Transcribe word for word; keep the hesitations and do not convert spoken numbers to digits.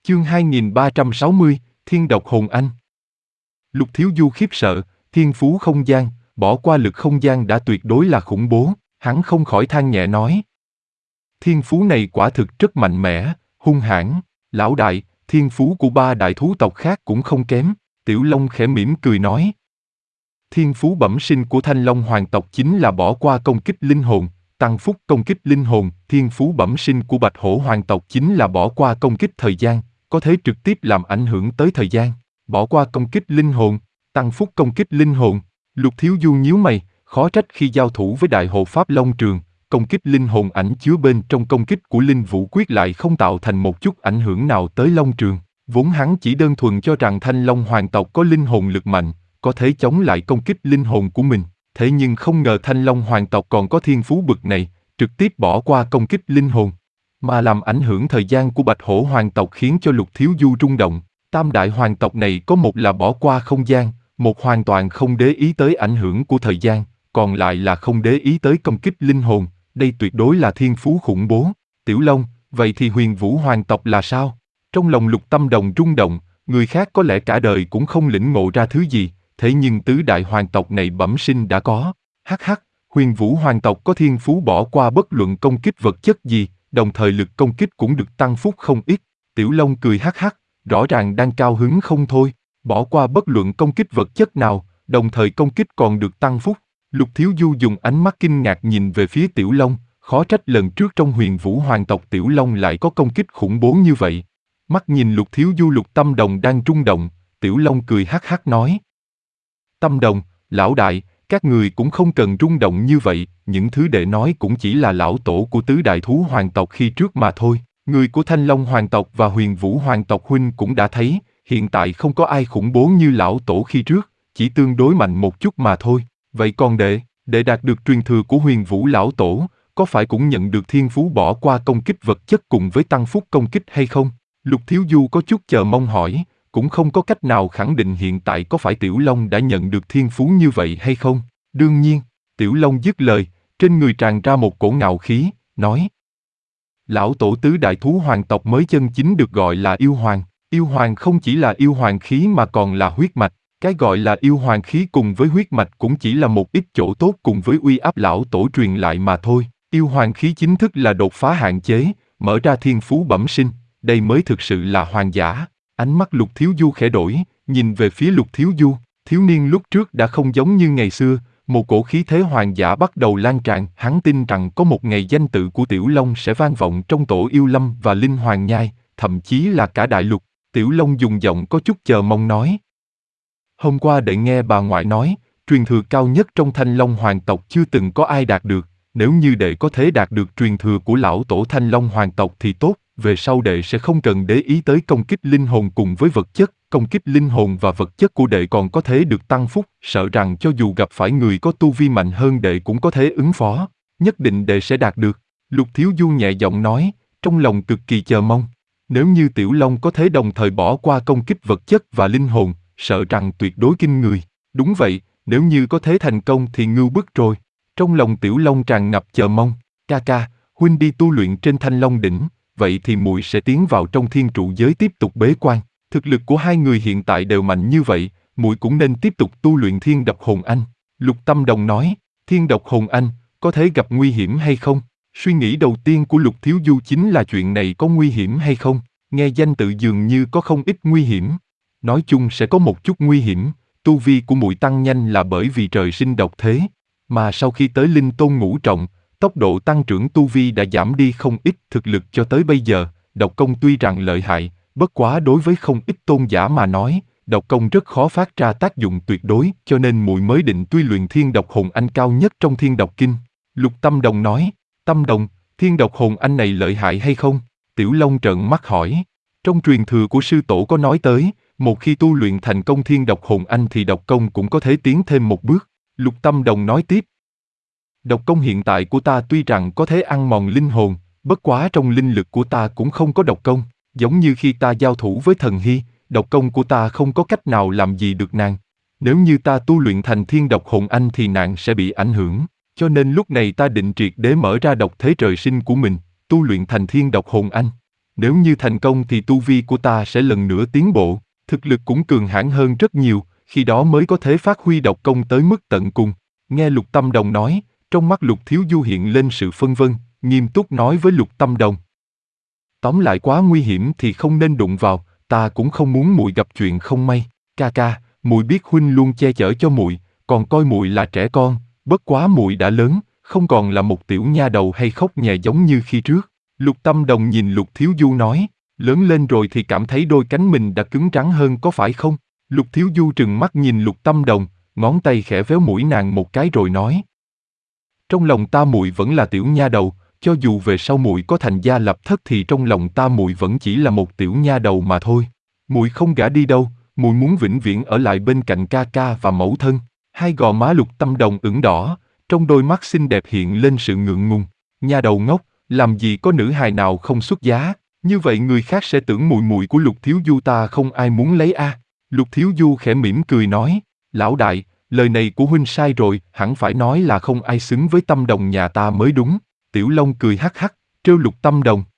Chương hai nghìn ba trăm sáu mươi, Thiên độc hồn anh. Lục Thiếu Du khiếp sợ, thiên phú không gian, bỏ qua lực không gian đã tuyệt đối là khủng bố, hắn không khỏi than nhẹ nói. Thiên phú này quả thực rất mạnh mẽ, hung hãn, lão đại, thiên phú của ba đại thú tộc khác cũng không kém, Tiểu Long khẽ mỉm cười nói. Thiên phú bẩm sinh của Thanh Long hoàng tộc chính là bỏ qua công kích linh hồn, tăng phúc công kích linh hồn, thiên phú bẩm sinh của Bạch Hổ hoàng tộc chính là bỏ qua công kích thời gian, có thể trực tiếp làm ảnh hưởng tới thời gian, bỏ qua công kích linh hồn, tăng phúc công kích linh hồn. Lục Thiếu Du nhíu mày, khó trách khi giao thủ với Đại Hộ Pháp Long Trường, công kích linh hồn ảnh chứa bên trong công kích của Linh Vũ Quyết lại không tạo thành một chút ảnh hưởng nào tới Long Trường. Vốn hắn chỉ đơn thuần cho rằng Thanh Long hoàng tộc có linh hồn lực mạnh, có thể chống lại công kích linh hồn của mình, thế nhưng không ngờ Thanh Long hoàng tộc còn có thiên phú bực này, trực tiếp bỏ qua công kích linh hồn, mà làm ảnh hưởng thời gian của Bạch Hổ hoàng tộc khiến cho Lục Thiếu Du rung động. Tam đại hoàng tộc này có một là bỏ qua không gian, một hoàn toàn không để ý tới ảnh hưởng của thời gian, còn lại là không để ý tới công kích linh hồn, đây tuyệt đối là thiên phú khủng bố. Tiểu Long, vậy thì Huyền Vũ hoàng tộc là sao? Trong lòng Lục Tâm Đồng rung động, người khác có lẽ cả đời cũng không lĩnh ngộ ra thứ gì, thế nhưng tứ đại hoàng tộc này bẩm sinh đã có. Hắc hắc, Huyền Vũ hoàng tộc có thiên phú bỏ qua bất luận công kích vật chất gì, đồng thời lực công kích cũng được tăng phúc không ít. Tiểu Long cười hắc hắc, rõ ràng đang cao hứng không thôi, bỏ qua bất luận công kích vật chất nào, đồng thời công kích còn được tăng phúc. Lục Thiếu Du dùng ánh mắt kinh ngạc nhìn về phía Tiểu Long, khó trách lần trước trong Huyền Vũ hoàng tộc Tiểu Long lại có công kích khủng bố như vậy. Mắt nhìn Lục Thiếu Du, Lục Tâm Đồng đang rung động, Tiểu Long cười hắc hắc nói. Tâm Đồng, lão đại, các người cũng không cần rung động như vậy, những thứ đệ nói cũng chỉ là lão tổ của tứ đại thú hoàng tộc khi trước mà thôi. Người của Thanh Long hoàng tộc và Huyền Vũ hoàng tộc huynh cũng đã thấy, hiện tại không có ai khủng bố như lão tổ khi trước, chỉ tương đối mạnh một chút mà thôi. Vậy còn đệ, đệ đạt được truyền thừa của Huyền Vũ lão tổ, có phải cũng nhận được thiên phú bỏ qua công kích vật chất cùng với tăng phúc công kích hay không? Lục Thiếu Du có chút chờ mong hỏi, cũng không có cách nào khẳng định hiện tại có phải Tiểu Long đã nhận được thiên phú như vậy hay không. Đương nhiên, Tiểu Long dứt lời, trên người tràn ra một cổ ngạo khí, nói. Lão tổ tứ đại thú hoàng tộc mới chân chính được gọi là yêu hoàng. Yêu hoàng không chỉ là yêu hoàng khí mà còn là huyết mạch. Cái gọi là yêu hoàng khí cùng với huyết mạch cũng chỉ là một ít chỗ tốt cùng với uy áp lão tổ truyền lại mà thôi. Yêu hoàng khí chính thức là đột phá hạn chế, mở ra thiên phú bẩm sinh, đây mới thực sự là hoàng giả. Ánh mắt Lục Thiếu Du khẽ đổi, nhìn về phía Lục Thiếu Du, thiếu niên lúc trước đã không giống như ngày xưa, một cổ khí thế hoàng giả bắt đầu lan tràn, hắn tin rằng có một ngày danh tự của Tiểu Long sẽ vang vọng trong tổ yêu lâm và linh hoàng nhai, thậm chí là cả đại lục. Tiểu Long dùng giọng có chút chờ mong nói. Hôm qua đệ nghe bà ngoại nói, truyền thừa cao nhất trong Thanh Long hoàng tộc chưa từng có ai đạt được, nếu như đệ có thể đạt được truyền thừa của lão tổ Thanh Long hoàng tộc thì tốt, về sau đệ sẽ không cần để ý tới công kích linh hồn cùng với vật chất, công kích linh hồn và vật chất của đệ còn có thể được tăng phúc, sợ rằng cho dù gặp phải người có tu vi mạnh hơn đệ cũng có thể ứng phó, nhất định đệ sẽ đạt được. Lục Thiếu Du nhẹ giọng nói, trong lòng cực kỳ chờ mong, nếu như Tiểu Long có thể đồng thời bỏ qua công kích vật chất và linh hồn, sợ rằng tuyệt đối kinh người. Đúng vậy, nếu như có thể thành công thì ngưu bức rồi. Trong lòng Tiểu Long tràn ngập chờ mong, ca ca, huynh đi tu luyện trên Thanh Long đỉnh, vậy thì muội sẽ tiến vào trong thiên trụ giới tiếp tục bế quan. Thực lực của hai người hiện tại đều mạnh như vậy, muội cũng nên tiếp tục tu luyện Thiên Độc Hồn Anh. Lục Tâm Đồng nói, Thiên Độc Hồn Anh, có thể gặp nguy hiểm hay không? Suy nghĩ đầu tiên của Lục Thiếu Du chính là chuyện này có nguy hiểm hay không? Nghe danh tự dường như có không ít nguy hiểm. Nói chung sẽ có một chút nguy hiểm, tu vi của muội tăng nhanh là bởi vì trời sinh độc thế, mà sau khi tới linh tôn ngũ trọng, tốc độ tăng trưởng tu vi đã giảm đi không ít. Thực lực cho tới bây giờ, độc công tuy rằng lợi hại, bất quá đối với không ít tôn giả mà nói, độc công rất khó phát ra tác dụng tuyệt đối, cho nên muội mới định tuy luyện Thiên Độc Hồn Anh cao nhất trong Thiên Độc Kinh. Lục Tâm Đồng nói, Tâm Đồng, Thiên Độc Hồn Anh này lợi hại hay không? Tiểu Long trợn mắt hỏi. Trong truyền thừa của sư tổ có nói tới, một khi tu luyện thành công Thiên Độc Hồn Anh thì độc công cũng có thể tiến thêm một bước. Lục Tâm Đồng nói tiếp. Độc công hiện tại của ta tuy rằng có thể ăn mòn linh hồn, bất quá trong linh lực của ta cũng không có độc công, giống như khi ta giao thủ với thần Hy, độc công của ta không có cách nào làm gì được nàng. Nếu như ta tu luyện thành Thiên Độc Hồn Anh thì nàng sẽ bị ảnh hưởng, cho nên lúc này ta định triệt để mở ra độc thế trời sinh của mình, tu luyện thành Thiên Độc Hồn Anh. Nếu như thành công thì tu vi của ta sẽ lần nữa tiến bộ, thực lực cũng cường hãn hơn rất nhiều, khi đó mới có thể phát huy độc công tới mức tận cùng. Nghe Lục Tâm Đồng nói, trong mắt Lục Thiếu Du hiện lên sự phân vân, nghiêm túc nói với Lục Tâm Đồng. Tóm lại quá nguy hiểm thì không nên đụng vào, ta cũng không muốn muội gặp chuyện không may. Ca ca, muội biết huynh luôn che chở cho muội, còn coi muội là trẻ con, bất quá muội đã lớn, không còn là một tiểu nha đầu hay khóc nhè giống như khi trước. Lục Tâm Đồng nhìn Lục Thiếu Du nói, lớn lên rồi thì cảm thấy đôi cánh mình đã cứng rắn hơn có phải không? Lục Thiếu Du trừng mắt nhìn Lục Tâm Đồng, ngón tay khẽ véo mũi nàng một cái rồi nói. Trong lòng ta muội vẫn là tiểu nha đầu, cho dù về sau muội có thành gia lập thất thì trong lòng ta muội vẫn chỉ là một tiểu nha đầu mà thôi. Muội không gả đi đâu, muội muốn vĩnh viễn ở lại bên cạnh ca ca và mẫu thân. Hai gò má Lục Tâm Đồng ửng đỏ, trong đôi mắt xinh đẹp hiện lên sự ngượng ngùng. Nha đầu ngốc, làm gì có nữ hài nào không xuất giá, như vậy người khác sẽ tưởng muội muội của Lục Thiếu Du ta không ai muốn lấy a. À. Lục Thiếu Du khẽ mỉm cười nói, lão đại, lời này của huynh sai rồi, hẳn phải nói là không ai xứng với Tâm Đồng nhà ta mới đúng. Tiểu Long cười hắc hắc, trêu Lục Tâm Đồng.